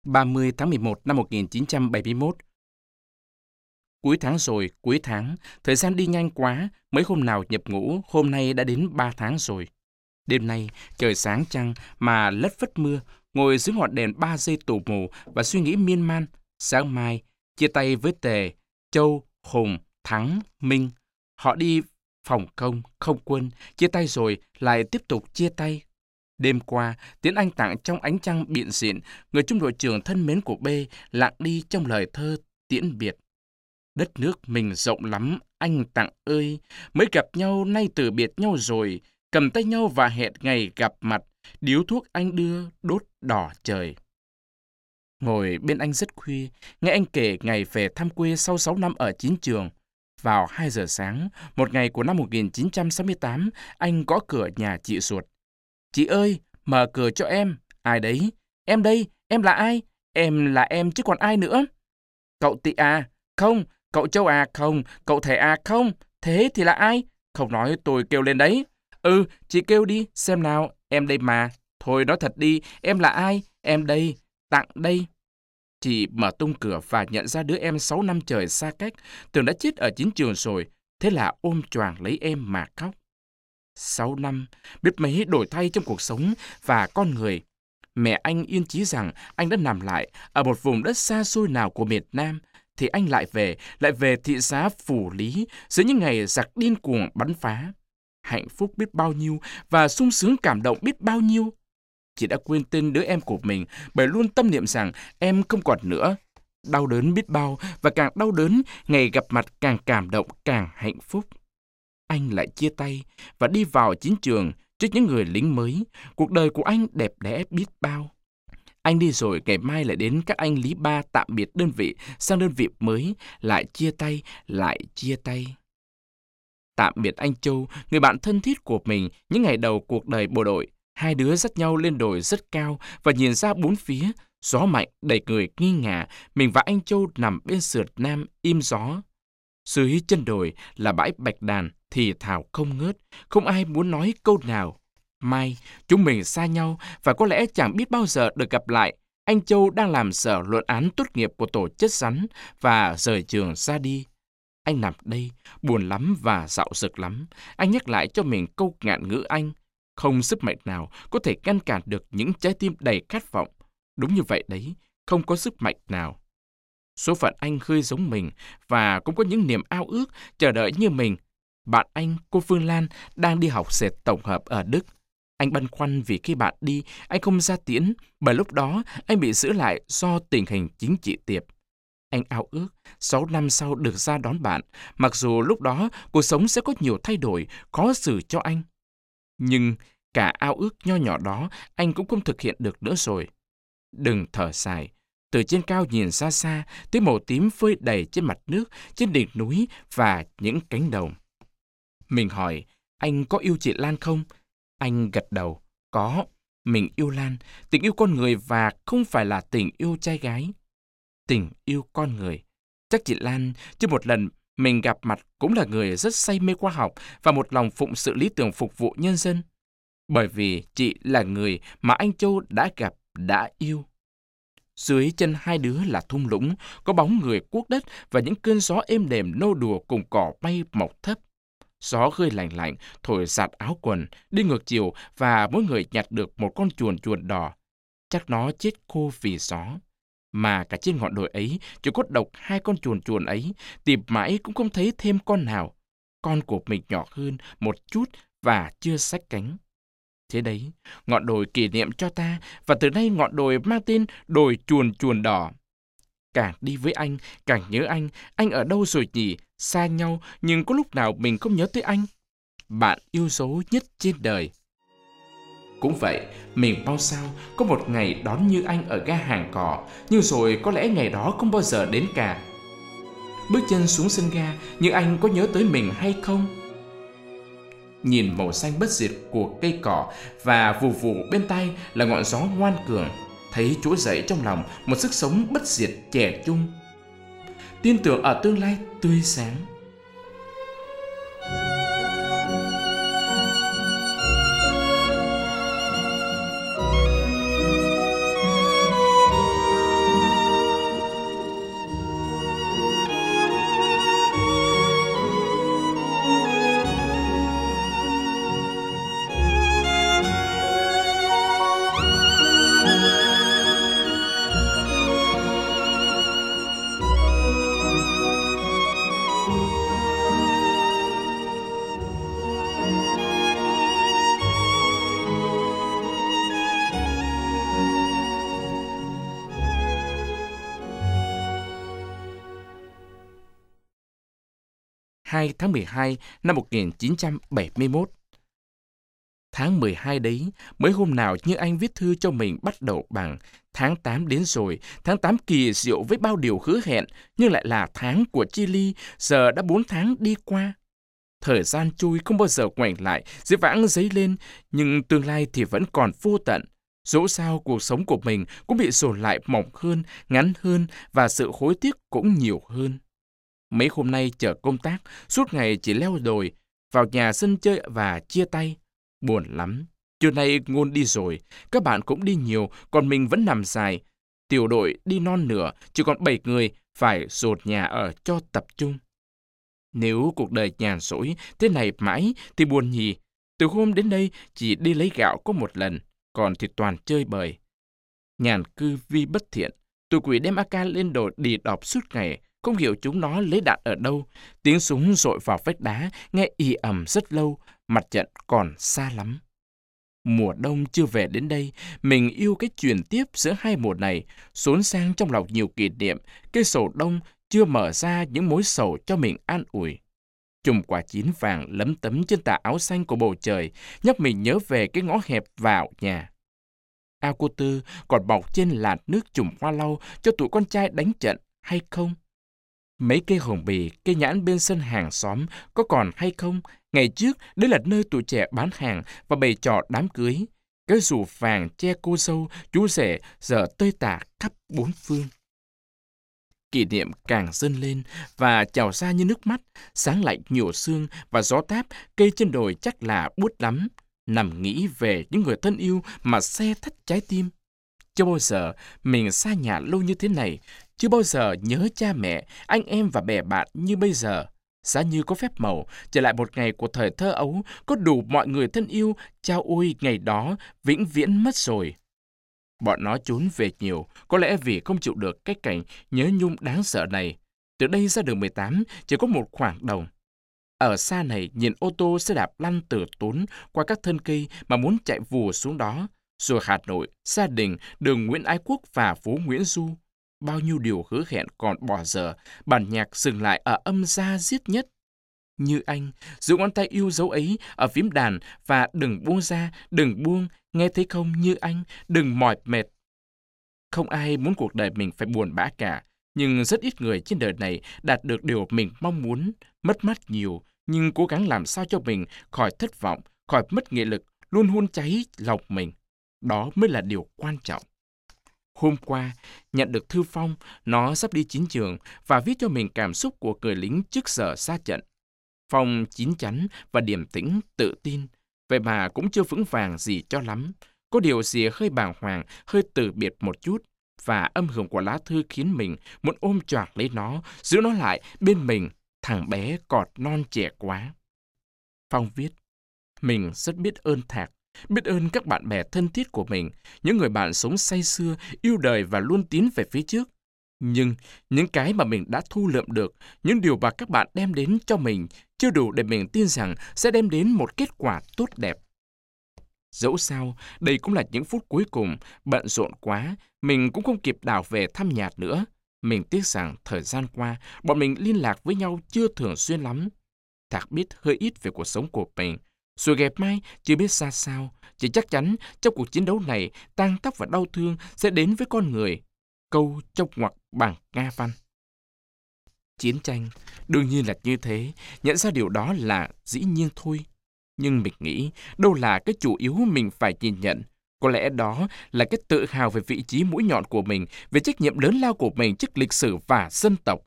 30 tháng 11 năm 1971. Cuối tháng rồi, cuối tháng, thời gian đi nhanh quá, mấy hôm nào nhập ngũ, hôm nay đã đến 3 tháng rồi. Đêm nay, trời sáng trăng mà lất phất mưa, ngồi dưới ngọn đèn 3 giây tù mù và suy nghĩ miên man. Sáng mai, chia tay với Tề, Châu, Hùng, Thắng, Minh. Họ đi phòng không quân, chia tay rồi, lại tiếp tục chia tay. Đêm qua, Tiến Anh tặng trong ánh trăng biện xịn, người trung đội trưởng thân mến của B lặng đi trong lời thơ tiễn biệt. Đất nước mình rộng lắm, anh Tặng ơi, mới gặp nhau nay từ biệt nhau rồi, cầm tay nhau và hẹn ngày gặp mặt, điếu thuốc anh đưa đốt đỏ trời. Ngồi bên anh rất khuya, nghe anh kể ngày về thăm quê sau 6 năm ở chiến trường. Vào 2 giờ sáng, một ngày của năm 1968, anh gõ cửa nhà chị ruột. Chị ơi, mở cửa cho em. Ai đấy? Em đây, em là ai? Em là em chứ còn ai nữa? Cậu Tị à? Không. Cậu Châu à? Không. Cậu Thể à? Không. Thế thì là ai? Không nói tôi kêu lên đấy. Ừ, chị kêu đi, xem nào, em đây mà. Thôi nói thật đi, em là ai? Em đây, Tặng đây. Chị mở tung cửa và nhận ra đứa em 6 năm trời xa cách, tưởng đã chết ở chiến trường rồi, thế là ôm choàng lấy em mà khóc. 6 năm, biết mấy đổi thay trong cuộc sống và con người. Mẹ anh yên chí rằng anh đã nằm lại ở một vùng đất xa xôi nào của miền Nam, thì anh lại về thị xã Phù Lý giữa những ngày giặc điên cuồng bắn phá. Hạnh phúc biết bao nhiêu và sung sướng cảm động biết bao nhiêu. Chị đã quên tên đứa em của mình bởi luôn tâm niệm rằng em không còn nữa. Đau đớn biết bao và càng đau đớn, ngày gặp mặt càng cảm động, càng hạnh phúc. Anh lại chia tay và đi vào chiến trường trước những người lính mới. Cuộc đời của anh đẹp đẽ biết bao. Anh đi rồi ngày mai lại đến các anh Lý Ba tạm biệt đơn vị sang đơn vị mới, lại chia tay, lại chia tay. Tạm biệt anh Châu, người bạn thân thiết của mình những ngày đầu cuộc đời bộ đội. Hai đứa dắt nhau lên đồi rất cao và nhìn ra bốn phía. Gió mạnh đầy người nghi ngả, mình và anh Châu nằm bên sườn nam im gió. Dưới chân đồi là bãi bạch đàn thì thào không ngớt, không ai muốn nói câu nào. Mai, chúng mình xa nhau và có lẽ chẳng biết bao giờ được gặp lại. Anh Châu đang làm sở luận án tốt nghiệp của tổ chất rắn và rời trường ra đi. Anh nằm đây, buồn lắm và dạo dực lắm. Anh nhắc lại cho mình câu ngạn ngữ anh. Không sức mạnh nào có thể ngăn cản được những trái tim đầy khát vọng. Đúng như vậy đấy, không có sức mạnh nào. Số phận anh hơi giống mình và cũng có những niềm ao ước chờ đợi như mình. Bạn anh, cô Phương Lan, đang đi học dệt tổng hợp ở Đức. Anh băn khoăn vì khi bạn đi, anh không ra tiễn, bởi lúc đó anh bị giữ lại do tình hình chính trị tiệp. Anh ao ước 6 năm sau được ra đón bạn, mặc dù lúc đó cuộc sống sẽ có nhiều thay đổi, khó xử cho anh. Nhưng cả ao ước nho nhỏ đó anh cũng không thực hiện được nữa rồi. Đừng thở dài. Từ trên cao nhìn xa xa, thấy màu tím phơi đầy trên mặt nước, trên đỉnh núi và những cánh đồng. Mình hỏi, anh có yêu chị Lan không? Anh gật đầu, có. Mình yêu Lan, tình yêu con người và không phải là tình yêu trai gái. Tình yêu con người. Chắc chị Lan chưa một lần mình gặp mặt cũng là người rất say mê khoa học và một lòng phụng sự lý tưởng phục vụ nhân dân. Bởi vì chị là người mà anh Châu đã gặp, đã yêu. Dưới chân hai đứa là thung lũng, có bóng người cuốc đất và những cơn gió êm đềm nô đùa cùng cỏ bay mọc thấp. Gió hơi lạnh lạnh, thổi giạt áo quần, đi ngược chiều và mỗi người nhặt được một con chuồn chuồn đỏ. Chắc nó chết khô vì gió. Mà cả trên ngọn đồi ấy, chỉ có độc hai con chuồn chuồn ấy, tìm mãi cũng không thấy thêm con nào. Con của mình nhỏ hơn một chút và chưa xách cánh. Thế đấy, ngọn đồi kỷ niệm cho ta, và từ nay ngọn đồi mang tên đồi chuồn chuồn đỏ. Càng đi với anh, càng nhớ anh ở đâu rồi nhỉ? Xa nhau, nhưng có lúc nào mình không nhớ tới anh? Bạn yêu dấu nhất trên đời. Cũng vậy, mình bao sao có một ngày đón như anh ở ga Hàng Cỏ, nhưng rồi có lẽ ngày đó không bao giờ đến cả. Bước chân xuống sân ga, nhưng anh có nhớ tới mình hay không? Nhìn màu xanh bất diệt của cây cỏ và vù vù bên tai là ngọn gió ngoan cường, thấy trỗi dậy trong lòng một sức sống bất diệt trẻ trung. Tin tưởng ở tương lai tươi sáng. 2 tháng 12 năm 1971. Tháng 12 đấy, mấy hôm nào như anh viết thư cho mình bắt đầu bằng tháng 8 đến rồi, tháng 8 kỳ diệu với bao điều hứa hẹn, nhưng lại là tháng của chia ly, giờ đã 4 tháng đi qua. Thời gian trôi không bao giờ ngoảnh lại, dĩ vãng dấy lên, nhưng tương lai thì vẫn còn vô tận. Dẫu sao cuộc sống của mình cũng bị dồn lại mỏng hơn, ngắn hơn và sự hối tiếc cũng nhiều hơn. Mấy hôm nay chờ công tác, suốt ngày chỉ leo đồi, vào nhà sân chơi và chia tay. Buồn lắm. Trưa nay Ngôn đi rồi, các bạn cũng đi nhiều, còn mình vẫn nằm dài. Tiểu đội đi non nửa, chỉ còn 7 người, phải dột nhà ở cho tập trung. Nếu cuộc đời nhàn rỗi thế này mãi thì buồn nhỉ. Từ hôm đến đây chỉ đi lấy gạo có một lần, còn thì toàn chơi bời. Nhàn cư vi bất thiện, tụi quỷ đem AK lên đồ đì đọp suốt ngày, không hiểu chúng nó lấy đạn ở đâu. Tiếng súng dội vào vách đá, nghe ì ầm rất lâu, mặt trận còn xa lắm. Mùa đông chưa về đến đây, mình yêu cái truyền tiếp giữa hai mùa này, xốn sang trong lòng nhiều kỷ niệm, cây sầu đông chưa mở ra những mối sầu cho mình an ủi. Chùm quả chín vàng lấm tấm trên tà áo xanh của bầu trời, nhắc mình nhớ về cái ngõ hẹp vào nhà. Ao cô Tư còn bọc trên làn nước chùm hoa lau cho tụi con trai đánh trận hay không? Mấy cây hồng bì, cây nhãn bên sân hàng xóm có còn hay không? Ngày trước, đây là nơi tụi trẻ bán hàng và bày trò đám cưới. Cái dù vàng che cô dâu, chú rể giờ tơi tả khắp bốn phương. Kỷ niệm càng dâng lên và trào ra như nước mắt, sáng lạnh nhiều sương và gió táp, cây trên đồi chắc là buốt lắm. Nằm nghĩ về những người thân yêu mà se thắt trái tim. Chưa bao giờ mình xa nhà lâu như thế này, chưa bao giờ nhớ cha mẹ, anh em và bè bạn như bây giờ. Giá như có phép màu, trở lại một ngày của thời thơ ấu, có đủ mọi người thân yêu, chao ôi ngày đó vĩnh viễn mất rồi. Bọn nó trốn về nhiều, có lẽ vì không chịu được cái cảnh nhớ nhung đáng sợ này. Từ đây ra đường 18 chỉ có một khoảng đồng. Ở xa này nhìn ô tô xe đạp lăn từ Tốn qua các thân cây mà muốn chạy vù xuống đó. Rồi Hà Nội, gia đình, đường Nguyễn Ái Quốc và phố Nguyễn Du. Bao nhiêu điều hứa hẹn còn bỏ dở, bản nhạc dừng lại ở âm da diết nhất. Như anh, giữ ngón tay yêu dấu ấy ở phím đàn và đừng buông ra, đừng buông, nghe thấy không như anh, đừng mỏi mệt. Không ai muốn cuộc đời mình phải buồn bã cả, nhưng rất ít người trên đời này đạt được điều mình mong muốn, mất mát nhiều, nhưng cố gắng làm sao cho mình khỏi thất vọng, khỏi mất nghị lực, luôn hun cháy lòng mình. Đó mới là điều quan trọng. Hôm qua, nhận được thư Phong, nó sắp đi chiến trường và viết cho mình cảm xúc của người lính trước giờ ra trận. Phong chín chắn và điềm tĩnh, tự tin, vậy mà cũng chưa vững vàng gì cho lắm. Có điều gì hơi bàng hoàng, hơi từ biệt một chút, và âm hưởng của lá thư khiến mình muốn ôm choạc lấy nó, giữ nó lại bên mình, thằng bé còn non trẻ quá. Phong viết, mình rất biết ơn Thạc, biết ơn các bạn bè thân thiết của mình, những người bạn sống say sưa, yêu đời và luôn tiến về phía trước. Nhưng những cái mà mình đã thu lượm được, những điều mà các bạn đem đến cho mình chưa đủ để mình tin rằng sẽ đem đến một kết quả tốt đẹp. Dẫu sao, đây cũng là những phút cuối cùng, bận rộn quá, mình cũng không kịp đảo về thăm Nhạt nữa. Mình tiếc rằng thời gian qua, bọn mình liên lạc với nhau chưa thường xuyên lắm. Thạc biết hơi ít về cuộc sống của mình. Rồi Gẹp Mai chưa biết ra sao, chỉ chắc chắn trong cuộc chiến đấu này, tang tóc và đau thương sẽ đến với con người. Câu trong ngoặc bằng Nga văn. Chiến tranh, đương nhiên là như thế, nhận ra điều đó là dĩ nhiên thôi. Nhưng mình nghĩ, đâu là cái chủ yếu mình phải nhìn nhận. Có lẽ đó là cái tự hào về vị trí mũi nhọn của mình, về trách nhiệm lớn lao của mình trước lịch sử và dân tộc.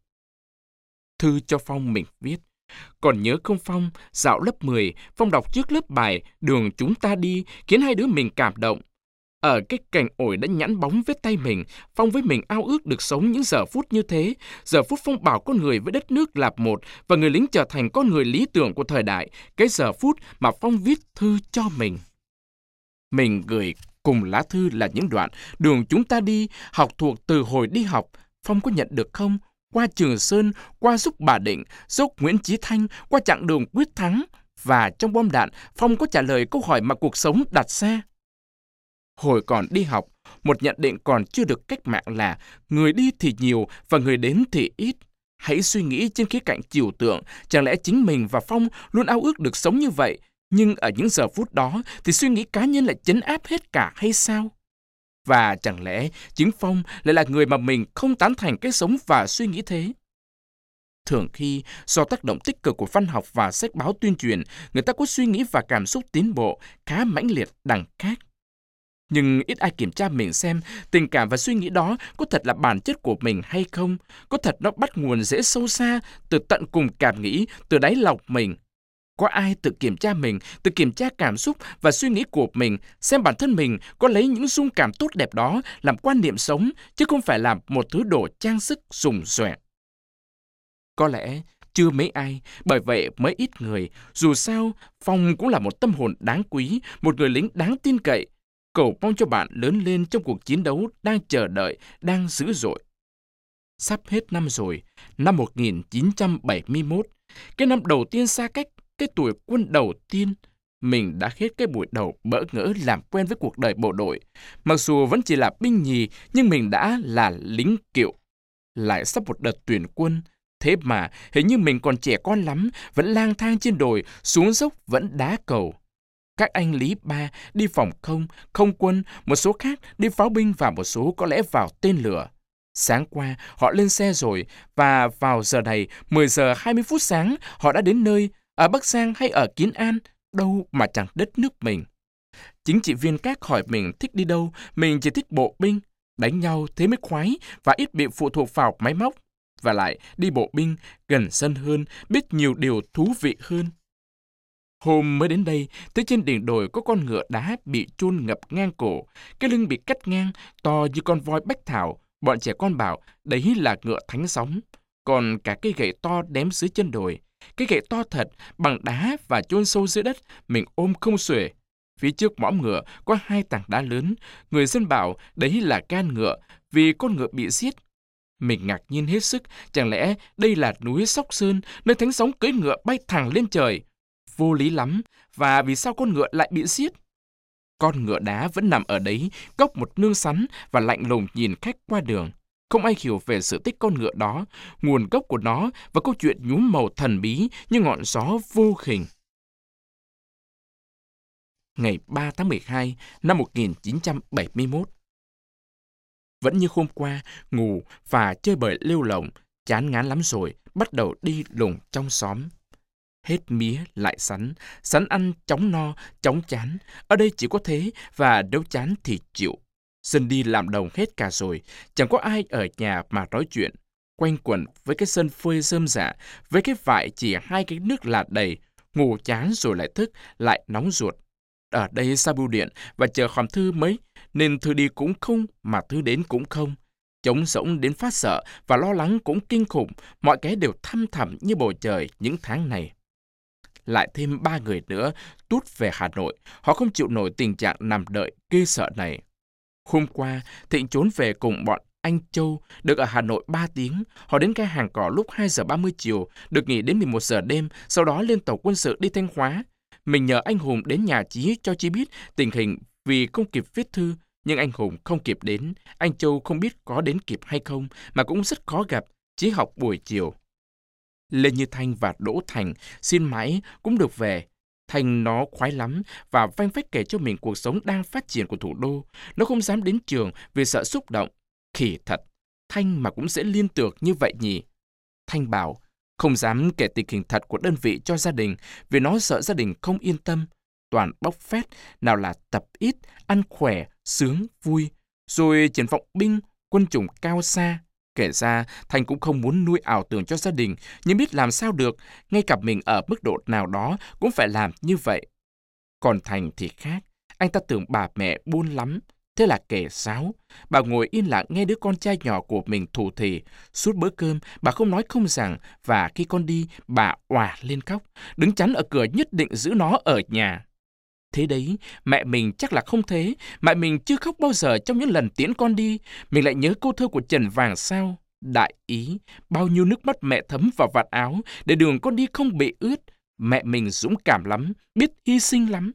Thư cho Phong mình viết. Còn nhớ không Phong, dạo lớp 10, Phong đọc trước lớp bài Đường Chúng Ta Đi khiến hai đứa mình cảm động. Ở cái cành ổi đã nhẵn bóng vết tay mình, Phong với mình ao ước được sống những giờ phút như thế. Giờ phút Phong bảo con người với đất nước là một và người lính trở thành con người lý tưởng của thời đại. Cái giờ phút mà Phong viết thư cho mình. Mình gửi cùng lá thư là những đoạn Đường Chúng Ta Đi, học thuộc từ hồi đi học. Phong có nhận được không? Qua Trường Sơn, qua Dúc Bà Định, dốc Nguyễn Chí Thanh, qua chặng đường quyết thắng. Và trong bom đạn, Phong có trả lời câu hỏi mà cuộc sống đặt ra. Hồi còn đi học, một nhận định còn chưa được cách mạng là người đi thì nhiều và người đến thì ít. Hãy suy nghĩ trên khía cạnh trừu tượng, chẳng lẽ chính mình và Phong luôn ao ước được sống như vậy, nhưng ở những giờ phút đó thì suy nghĩ cá nhân lại trấn áp hết cả hay sao? Và chẳng lẽ chính Phong lại là người mà mình không tán thành cái sống và suy nghĩ thế? Thường khi do tác động tích cực của văn học và sách báo tuyên truyền, người ta có suy nghĩ và cảm xúc tiến bộ khá mãnh liệt đằng khác. Nhưng ít ai kiểm tra mình xem tình cảm và suy nghĩ đó có thật là bản chất của mình hay không, có thật nó bắt nguồn dễ sâu xa, từ tận cùng cảm nghĩ, từ đáy lòng mình. Có ai tự kiểm tra mình, tự kiểm tra cảm xúc và suy nghĩ của mình, xem bản thân mình có lấy những dung cảm tốt đẹp đó làm quan niệm sống, chứ không phải làm một thứ đồ trang sức rùng ròe. Có lẽ chưa mấy ai, bởi vậy mới ít người. Dù sao, Phong cũng là một tâm hồn đáng quý, một người lính đáng tin cậy. Cầu mong cho bạn lớn lên trong cuộc chiến đấu đang chờ đợi, đang dữ dội. Sắp hết năm rồi, năm 1971, cái năm đầu tiên xa cách, cái tuổi quân đầu tiên. Mình đã hết cái buổi đầu bỡ ngỡ làm quen với cuộc đời bộ đội. Mặc dù vẫn chỉ là binh nhì, nhưng mình đã là lính kiệu. Lại sắp một đợt tuyển quân. Thế mà hình như mình còn trẻ con lắm, vẫn lang thang trên đồi, xuống dốc vẫn đá cầu. Các anh Lý Ba đi phòng không, không quân, một số khác đi pháo binh và một số có lẽ vào tên lửa. Sáng qua họ lên xe rồi và vào giờ này 10 giờ 20 phút sáng họ đã đến nơi, ở Bắc Giang hay ở Kiến An, đâu mà chẳng đất nước mình. Chính trị viên các hỏi mình thích đi đâu, mình chỉ thích bộ binh, đánh nhau thế mới khoái và ít bị phụ thuộc vào máy móc. Và lại đi bộ binh gần sân hơn, biết nhiều điều thú vị hơn. Hôm mới đến đây, thấy trên đỉnh đồi có con ngựa đá bị chôn ngập ngang cổ, cái lưng bị cắt ngang, to như con voi bách thảo. Bọn trẻ con bảo đấy là ngựa thánh sóng. Còn cả cây gậy to đém dưới chân đồi, cái gậy to thật, bằng đá và chôn sâu dưới đất, mình ôm không xuể. Phía trước mõm ngựa có 2 tảng đá lớn, người dân bảo đấy là gan ngựa, vì con ngựa bị giết. Mình ngạc nhiên hết sức, chẳng lẽ đây là núi Sóc Sơn, nơi thánh sóng cưỡi ngựa bay thẳng lên trời? Vô lý lắm, và vì sao con ngựa lại bị giết? Con ngựa đá vẫn nằm ở đấy, góc một nương sắn và lạnh lùng nhìn khách qua đường. Không ai hiểu về sự tích con ngựa đó, nguồn gốc của nó và câu chuyện nhuốm màu thần bí như ngọn gió vô hình. Ngày 3 tháng 12 năm 1971. Vẫn như hôm qua, ngủ và chơi bời lêu lổng, chán ngán lắm rồi, bắt đầu đi lùng trong xóm. Hết mía lại sắn ăn chóng no, chóng chán. Ở đây chỉ có thế, và nếu chán thì chịu. Dân đi làm đồng hết cả rồi, chẳng có ai ở nhà mà nói chuyện. Quanh quẩn với cái sân phơi rơm rạ, với cái vại chỉ 2 cái nước là đầy, ngủ chán rồi lại thức, lại nóng ruột. Ở đây xa bưu điện và chờ hòm thư mấy, nên thư đi cũng không mà thư đến cũng không. Trống rỗng đến phát sợ và lo lắng cũng kinh khủng, mọi cái đều thăm thẳm như bầu trời những tháng này. Lại thêm 3 người nữa tút về Hà Nội, họ không chịu nổi tình trạng nằm đợi ghê sợ này. Hôm qua, Thịnh trốn về cùng bọn anh Châu, được ở Hà Nội 3 tiếng. Họ đến ga Hàng Cỏ lúc 2 giờ 30 chiều, được nghỉ đến 11 giờ đêm, sau đó lên tàu quân sự đi Thanh Hóa. Mình nhờ anh Hùng đến nhà Chí cho Chí biết tình hình vì không kịp viết thư, nhưng anh Hùng không kịp đến. Anh Châu không biết có đến kịp hay không, mà cũng rất khó gặp, Chí học buổi chiều. Lê Như Thanh và Đỗ Thành xin mãi cũng được về. Thành nó khoái lắm và vanh vách kể cho mình cuộc sống đang phát triển của thủ đô. Nó không dám đến trường vì sợ xúc động. Khỉ thật, Thanh mà cũng sẽ liên tưởng như vậy nhỉ? Thanh bảo, không dám kể tình hình thật của đơn vị cho gia đình vì nó sợ gia đình không yên tâm. Toàn bóc phét, nào là tập ít, ăn khỏe, sướng, vui. Rồi triển vọng binh, quân chủng cao xa. Kể ra, Thành cũng không muốn nuôi ảo tưởng cho gia đình, nhưng biết làm sao được, ngay cả mình ở mức độ nào đó cũng phải làm như vậy. Còn Thành thì khác, anh ta tưởng bà mẹ buôn lắm, thế là kể sáo. Bà ngồi yên lặng nghe đứa con trai nhỏ của mình thủ thỉ. Suốt bữa cơm, bà không nói không rằng, và khi con đi, bà òa lên khóc, đứng chắn ở cửa nhất định giữ nó ở nhà. Thế đấy, mẹ mình chắc là không thế. Mẹ mình chưa khóc bao giờ trong những lần tiễn con đi. Mình lại nhớ câu thơ của Trần Vàng sao. Đại ý, bao nhiêu nước mắt mẹ thấm vào vạt áo để đường con đi không bị ướt. Mẹ mình dũng cảm lắm, biết hy sinh lắm.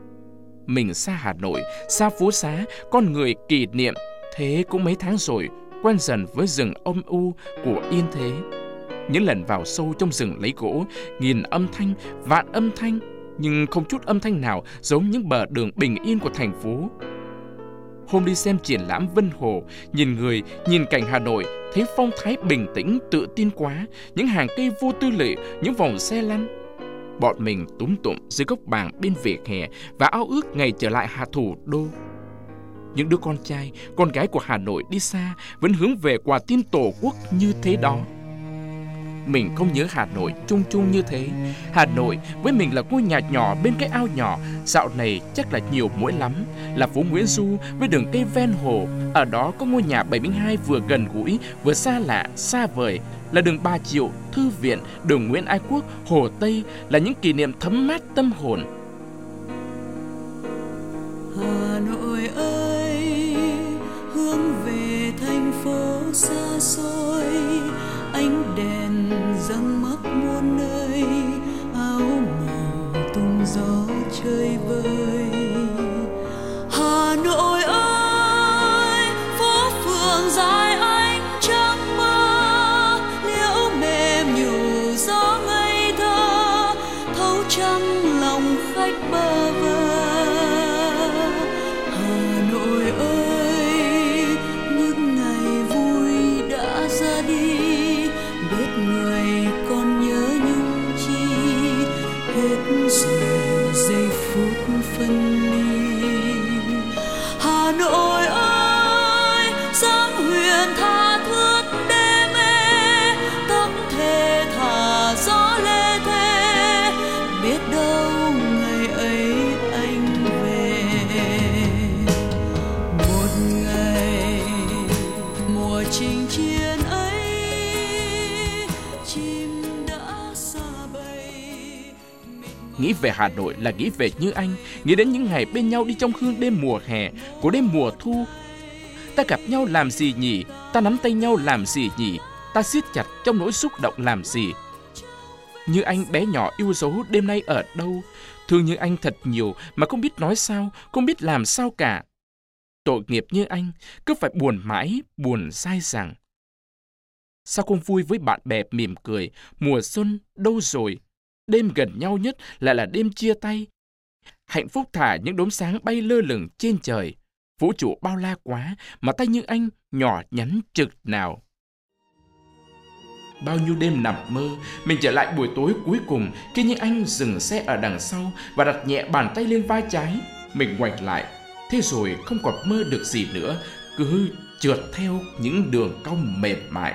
Mình xa Hà Nội, xa phố xá, con người kỷ niệm. Thế cũng mấy tháng rồi, quen dần với rừng âm u của yên thế. Những lần vào sâu trong rừng lấy gỗ, nghìn âm thanh, vạn âm thanh, nhưng không chút âm thanh nào giống những bờ đường bình yên của thành phố. Hôm đi xem triển lãm Vân Hồ, nhìn người, nhìn cảnh Hà Nội, thấy phong thái bình tĩnh, tự tin quá, những hàng cây vô tư lệ, những vòng xe lăn. Bọn mình túm tụm dưới gốc bàng bên vỉa hè và ao ước ngày trở lại thủ đô. Những đứa con trai, con gái của Hà Nội đi xa vẫn hướng về quả tim Tổ quốc như thế đó. Mình không nhớ Hà Nội chung chung như thế. Hà Nội với mình là ngôi nhà nhỏ bên cái ao nhỏ, dạo này chắc là nhiều muỗi lắm, là phố Nguyễn Du với đường cây ven hồ. Ở đó có ngôi nhà 72 vừa gần gũi, vừa xa lạ, xa vời, là đường Bà Triệu, Thư viện, đường Nguyễn Ái Quốc, Hồ Tây, là những kỷ niệm thấm mát tâm hồn. Hà Nội ơi, hướng về thành phố xa xôi, ánh đèn răng mắc muôn nơi, áo màu tung gió chơi vơi. Hà Nội ơi, phố phường dài ánh trăng mơ, liễu mềm nhủ gió ngây thơ, thấu trăng lòng khách bơ vơ. Hà Nội ơi, những ngày vui đã ra đi, biết người còn nhớ nhung chi, hết rồi giây phút phân ly. Hà Nội ơi, dáng huyền tha thướt đê mê, tóc thề thả gió lê thê, biết đâu ngày ấy anh về. Một ngày mùa chinh chiến ấy, chim đã xa bay. Nghĩ về Hà Nội là nghĩ về Như Anh, nghĩ đến những ngày bên nhau đi trong hương đêm mùa hè, của đêm mùa thu. Ta gặp nhau làm gì nhỉ? Ta nắm tay nhau làm gì nhỉ? Ta siết chặt trong nỗi xúc động làm gì? Như Anh bé nhỏ yêu dấu đêm nay ở đâu? Thương Như Anh thật nhiều mà không biết nói sao, không biết làm sao cả. Tội nghiệp Như Anh, cứ phải buồn mãi, buồn dai dẳng. Sao không vui với bạn bè mỉm cười? Mùa xuân đâu rồi? Đêm gần nhau nhất lại là đêm chia tay. Hạnh phúc thả những đốm sáng bay lơ lửng trên trời. Vũ trụ bao la quá mà tay Như Anh nhỏ nhắn trực nào. Bao nhiêu đêm nằm mơ, mình trở lại buổi tối cuối cùng khi Như Anh dừng xe ở đằng sau và đặt nhẹ bàn tay lên vai trái. Mình ngoảnh lại, thế rồi không còn mơ được gì nữa, cứ trượt theo những đường cong mềm mại.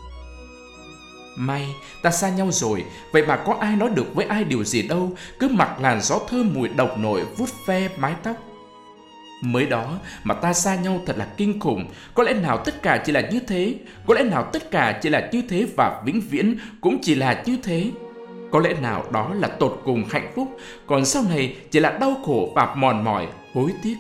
May ta xa nhau rồi, vậy mà có ai nói được với ai điều gì đâu, cứ mặc làn gió thơm mùi độc nội vuốt ve mái tóc. Mới đó mà ta xa nhau thật là kinh khủng. Có lẽ nào tất cả chỉ là như thế? Có lẽ nào tất cả chỉ là như thế và vĩnh viễn cũng chỉ là như thế? Có lẽ nào đó là tột cùng hạnh phúc, còn sau này chỉ là đau khổ và mòn mỏi, hối tiếc.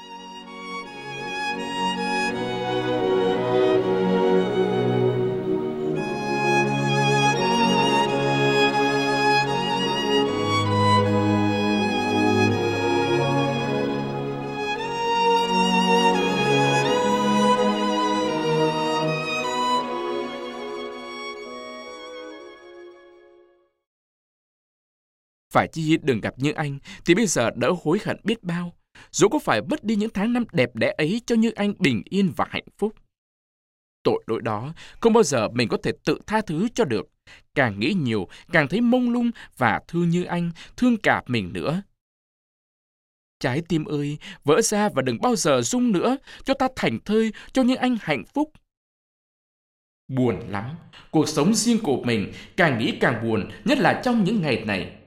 Phải chi đừng gặp Như Anh thì bây giờ đỡ hối hận biết bao. Dẫu có phải mất đi những tháng năm đẹp đẽ ấy cho Như Anh bình yên và hạnh phúc. Tội lỗi đó không bao giờ mình có thể tự tha thứ cho được. Càng nghĩ nhiều, càng thấy mông lung và thương Như Anh, thương cả mình nữa. Trái tim ơi, vỡ ra và đừng bao giờ rung nữa, cho ta thảnh thơi, cho Như Anh hạnh phúc. Buồn lắm, cuộc sống riêng của mình càng nghĩ càng buồn, nhất là trong những ngày này.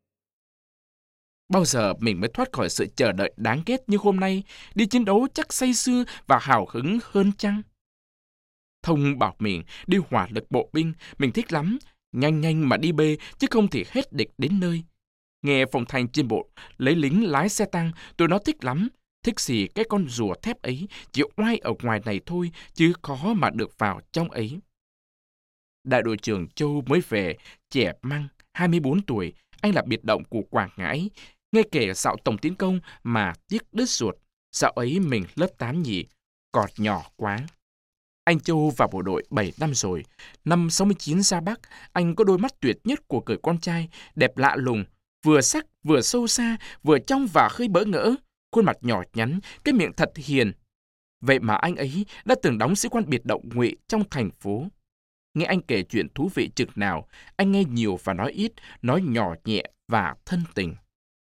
Bao giờ mình mới thoát khỏi sự chờ đợi đáng ghét như hôm nay, đi chiến đấu chắc say sưa và hào hứng hơn chăng? Thông bảo mình đi hỏa lực bộ binh, mình thích lắm, nhanh nhanh mà đi bê chứ không thì hết địch đến nơi. Nghe phòng thành trên bộ lấy lính lái xe tăng, tôi nó thích lắm. Thích gì cái con rùa thép ấy, chỉ oai ở ngoài này thôi, chứ khó mà được vào trong ấy. Đại đội trưởng Châu mới về, trẻ măng, 24 tuổi, anh là biệt động của Quảng Ngãi. Nghe kể dạo tổng tiến công mà tiếc đứt ruột. Dạo ấy mình lớp 8 nhỉ, còn nhỏ quá. Anh Châu vào bộ đội 7 năm rồi. Năm 69 ra Bắc, anh có đôi mắt tuyệt nhất của cởi con trai, đẹp lạ lùng, vừa sắc, vừa sâu xa, vừa trong và hơi bỡ ngỡ. Khuôn mặt nhỏ nhắn, cái miệng thật hiền. Vậy mà anh ấy đã từng đóng sĩ quan biệt động ngụy trong thành phố. Nghe anh kể chuyện thú vị chừng nào, anh nghe nhiều và nói ít, nói nhỏ nhẹ và thân tình.